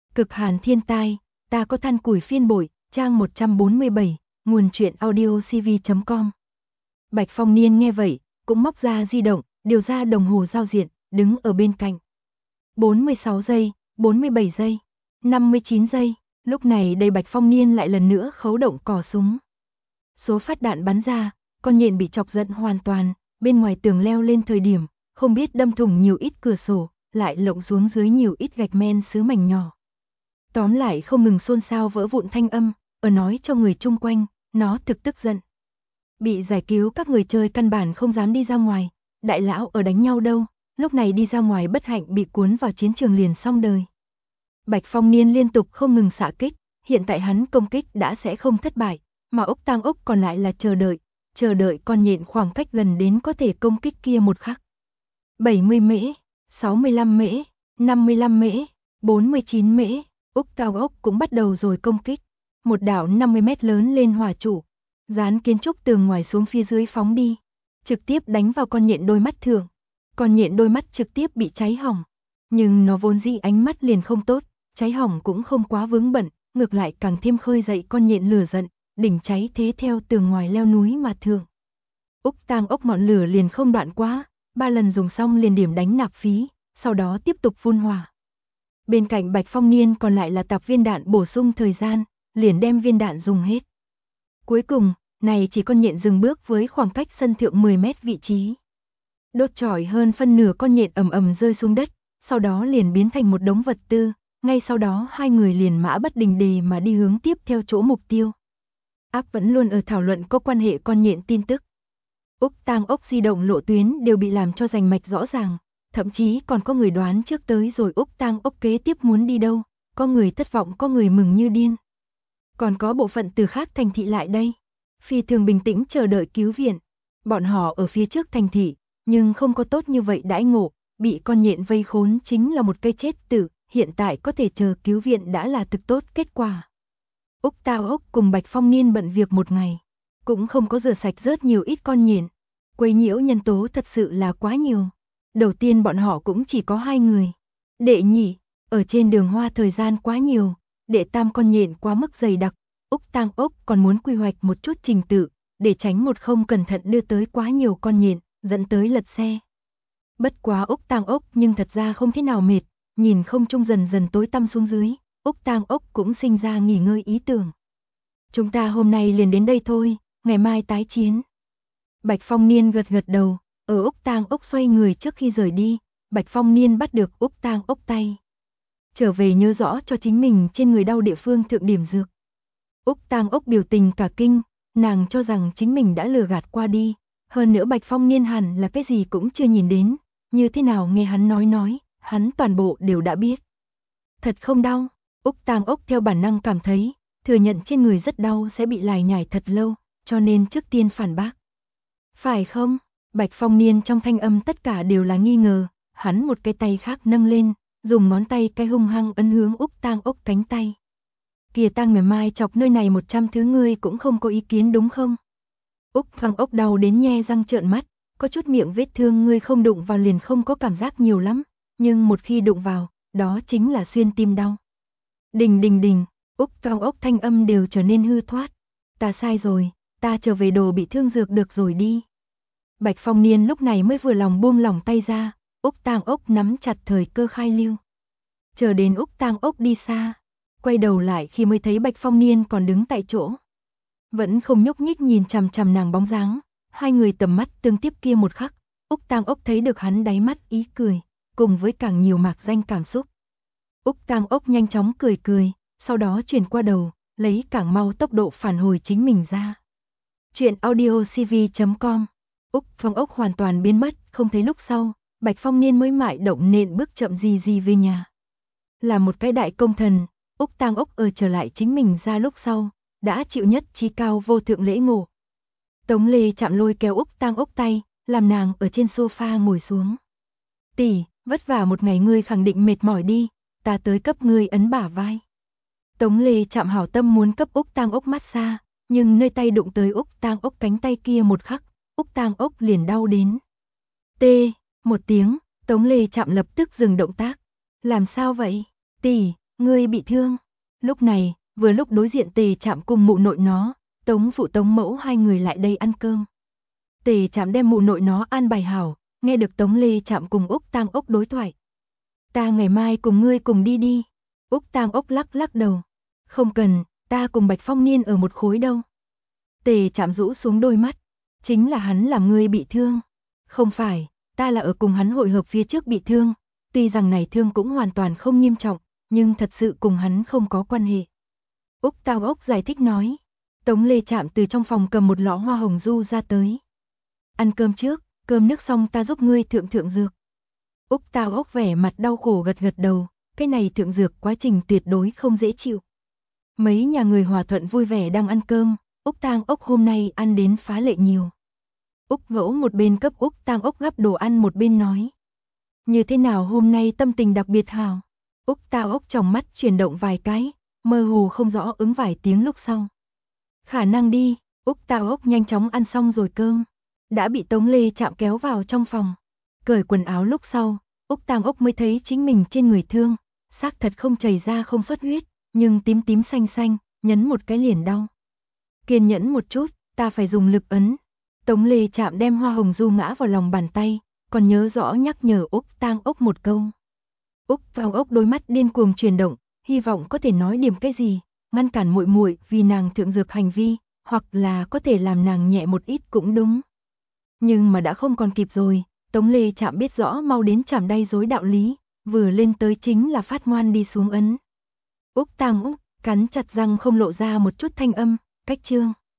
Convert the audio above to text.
Cực hàn thiên tai, ta có than củi phiên bội, trang 147, nguồn truyện audio cv.com. Bạch Phong Niên nghe vậy, cũng móc ra di động, điều ra đồng hồ giao diện, đứng ở bên cạnh. 46 giây, 47 giây, 59 giây, lúc này đây Bạch Phong Niên lại lần nữa khấu động cò súng. Số phát đạn bắn ra, con nhện bị chọc giận hoàn toàn, bên ngoài tường leo lên thời điểm, không biết đâm thủng nhiều ít cửa sổ, lại lộng xuống dưới nhiều ít gạch men sứ mảnh nhỏ. Tóm lại không ngừng xôn xao vỡ vụn thanh âm, ở nói cho người chung quanh, nó thực tức giận. Bị giải cứu các người chơi căn bản không dám đi ra ngoài, đại lão ở đánh nhau đâu, lúc này đi ra ngoài bất hạnh bị cuốn vào chiến trường liền xong đời. Bạch Phong Niên liên tục không ngừng xạ kích, hiện tại hắn công kích đã sẽ không thất bại, mà ốc tang ốc còn lại là chờ đợi con nhện khoảng cách gần đến có thể công kích kia một khắc. 70 mễ, 65 mễ, 55 mễ, 49 mễ, ốc tang ốc cũng bắt đầu rồi công kích. Một đạo 50 mét lớn lên hỏa trụ, dán kiến trúc tường ngoài xuống phía dưới phóng đi, trực tiếp đánh vào con nhện đôi mắt thượng. Con nhện đôi mắt trực tiếp bị cháy hỏng, nhưng nó vốn dĩ ánh mắt liền không tốt, cháy hỏng cũng không quá vướng bận, ngược lại càng thêm khơi dậy con nhện lửa giận, đỉnh cháy thế theo tường ngoài leo núi mà thượng. Úc tang ốc ngọn lửa liền không đoạn quá, 3 lần dùng xong liền điểm đánh nạp phí, sau đó tiếp tục phun hỏa. Bên cạnh Bạch Phong Niên còn lại là tạp viên đạn bổ sung thời gian, liền đem viên đạn dùng hết. Cuối cùng, này chỉ con nhện dừng bước với khoảng cách sân thượng 10 mét vị trí. Đốt chọi hơn phân nửa con nhện ầm ầm rơi xuống đất, sau đó liền biến thành một đống vật tư, ngay sau đó hai người liền mã bất đình đề mà đi hướng tiếp theo chỗ mục tiêu. Áp vẫn luôn ở thảo luận có quan hệ con nhện tin tức. Úc tang ốc di động lộ tuyến đều bị làm cho rành mạch rõ ràng, thậm chí còn có người đoán trước tới rồi Úc tang ốc kế tiếp muốn đi đâu, có người thất vọng có người mừng như điên. Còn có bộ phận từ khác thành thị lại đây, phi thường bình tĩnh chờ đợi cứu viện. Bọn họ ở phía trước thành thị, nhưng không có tốt như vậy đãi ngộ, bị con nhện vây khốn chính là một cây chết tử, hiện tại có thể chờ cứu viện đã là thực tốt kết quả. Úc tang ốc cùng Bạch Phong Niên bận việc một ngày, cũng không có rửa sạch rớt nhiều ít con nhện, quấy nhiễu nhân tố thật sự là quá nhiều. Đầu tiên bọn họ cũng chỉ có 2 người. Đệ nhị, ở trên đường hoa thời gian quá nhiều, đệ tam con nhện quá mức dày đặc, Úc tang ốc còn muốn quy hoạch một chút trình tự, để tránh một không cẩn thận đưa tới quá nhiều con nhện, dẫn tới lật xe. Bất quá Úc tang ốc nhưng thật ra không thế nào mệt, nhìn không trung dần dần tối tăm xuống dưới, Úc tang ốc cũng sinh ra nghỉ ngơi ý tưởng. Chúng ta hôm nay liền đến đây thôi, ngày mai tái chiến. Bạch Phong Niên gật gật đầu, ở Úc tang ốc xoay người trước khi rời đi, Bạch Phong Niên bắt được Úc tang ốc tay. Trở về nhớ rõ cho chính mình trên người đau địa phương thượng điểm dược. Úc tang ốc biểu tình cả kinh, nàng cho rằng chính mình đã lừa gạt qua đi, hơn nữa Bạch Phong Niên hẳn là cái gì cũng chưa nhìn đến, như thế nào nghe hắn nói, hắn toàn bộ đều đã biết. Thật không đau, Úc tang ốc theo bản năng cảm thấy, thừa nhận trên người rất đau sẽ bị lải nhải thật lâu, cho nên trước tiên phản bác. Phải không? Bạch Phong Niên trong thanh âm tất cả đều là nghi ngờ, hắn một cái tay khác nâng lên, dùng ngón tay cái hung hăng ấn hướng Úc tang ốc cánh tay. Kìa ta ngày mai chọc nơi này 100 thứ ngươi cũng không có ý kiến đúng không? Úc tang ốc đau đến nhe răng trợn mắt, có chút miệng vết thương ngươi không đụng vào liền không có cảm giác nhiều lắm, nhưng một khi đụng vào, đó chính là xuyên tim đau. Đình đình đình, Úc tang ốc thanh âm đều trở nên hư thoát. Ta sai rồi, ta trở về đồ bị thương dược được rồi đi. Bạch Phong Niên lúc này mới vừa lòng buông lỏng tay ra, Úc tang ốc nắm chặt thời cơ khai lưu. Chờ đến Úc tang ốc đi xa, quay đầu lại khi mới thấy Bạch Phong Niên còn đứng tại chỗ. Vẫn không nhúc nhích nhìn chằm chằm nàng bóng dáng, hai người tầm mắt tương tiếp kia một khắc, Úc tang ốc thấy được hắn đáy mắt ý cười, cùng với càng nhiều mạc danh cảm xúc. Úc tang ốc nhanh chóng cười, sau đó chuyển qua đầu, lấy càng mau tốc độ phản hồi chính mình ra. Chuyện audio cv.com. Úc tang ốc hoàn toàn biến mất, không thấy lúc sau, Bạch Phong Niên mới mại động nện bước chậm gì về nhà. Là một cái đại công thần, Úc tang ốc ở trở lại chính mình ra lúc sau, đã chịu nhất trí cao vô thượng lễ ngộ. Tống Lê chạm lôi kéo Úc tang ốc tay, làm nàng ở trên sofa ngồi xuống. Tỷ, vất vả một ngày ngươi khẳng định mệt mỏi đi, ta tới cấp ngươi ấn bả vai. Tống Lê chạm hảo tâm muốn cấp Úc tang ốc massage, nhưng nơi tay đụng tới Úc tang ốc cánh tay kia một khắc, Úc tang ốc liền đau đến. Tê, một tiếng, Tống Lê chạm lập tức dừng động tác. Làm sao vậy? Tỷ, Ngươi bị thương. Lúc này, vừa lúc đối diện Tề Trạm cùng mụ nội nó, Tống phụ Tống mẫu hai người lại đây ăn cơm. Tề Trạm đem mụ nội nó an bài hảo, nghe được Tống Lê Trạm cùng Úc Tang Ốc đối thoại. Ta ngày mai cùng ngươi cùng đi đi. Úc Tang Ốc lắc lắc đầu. Không cần, ta cùng Bạch Phong Niên ở một khối đâu. Tề Trạm rũ xuống đôi mắt. Chính là hắn làm ngươi bị thương. Không phải, ta là ở cùng hắn hội hợp phía trước bị thương. Tuy rằng này thương cũng hoàn toàn không nghiêm trọng, nhưng thật sự cùng hắn không có quan hệ. Úc Tang Ốc giải thích nói. Tống Lê Trạm từ trong phòng cầm một lọ hoa hồng du ra tới. Ăn cơm trước, cơm nước xong ta giúp ngươi thượng dược. Úc Tang Ốc vẻ mặt đau khổ gật gật đầu, cái này thượng dược quá trình tuyệt đối không dễ chịu. Mấy nhà người hòa thuận vui vẻ đang ăn cơm, Úc Tang Ốc hôm nay ăn đến phá lệ nhiều. Úc Ngẫu một bên cấp Úc Tang Ốc gắp đồ ăn một bên nói. Như thế nào hôm nay tâm tình đặc biệt hào? Úc Tang Ốc trong mắt chuyển động vài cái, mơ hồ không rõ ứng vài tiếng lúc sau. Khả năng đi, Úc Tang Ốc nhanh chóng ăn xong rồi cơm. Đã bị Tống Lê Trạm kéo vào trong phòng. Cởi quần áo lúc sau, Úc Tang Ốc mới thấy chính mình trên người thương, xác thật không chảy ra không xuất huyết, nhưng tím tím xanh xanh, nhấn một cái liền đau. Kiên nhẫn một chút, ta phải dùng lực ấn. Tống Lê Trạm đem hoa hồng du ngã vào lòng bàn tay, còn nhớ rõ nhắc nhở Úc Tang Ốc một câu. Úc Tang Ốc đôi mắt điên cuồng chuyển động, hy vọng có thể nói điểm cái gì, ngăn cản muội muội vì nàng thượng dược hành vi, hoặc là có thể làm nàng nhẹ một ít cũng đúng. Nhưng mà đã không còn kịp rồi, Tống Lê Trạm biết rõ mau đến chảm đay dối đạo lý, vừa lên tới chính là phát ngoan đi xuống ấn. Úc Tang Ốc cắn chặt răng không lộ ra một chút thanh âm, cách trương.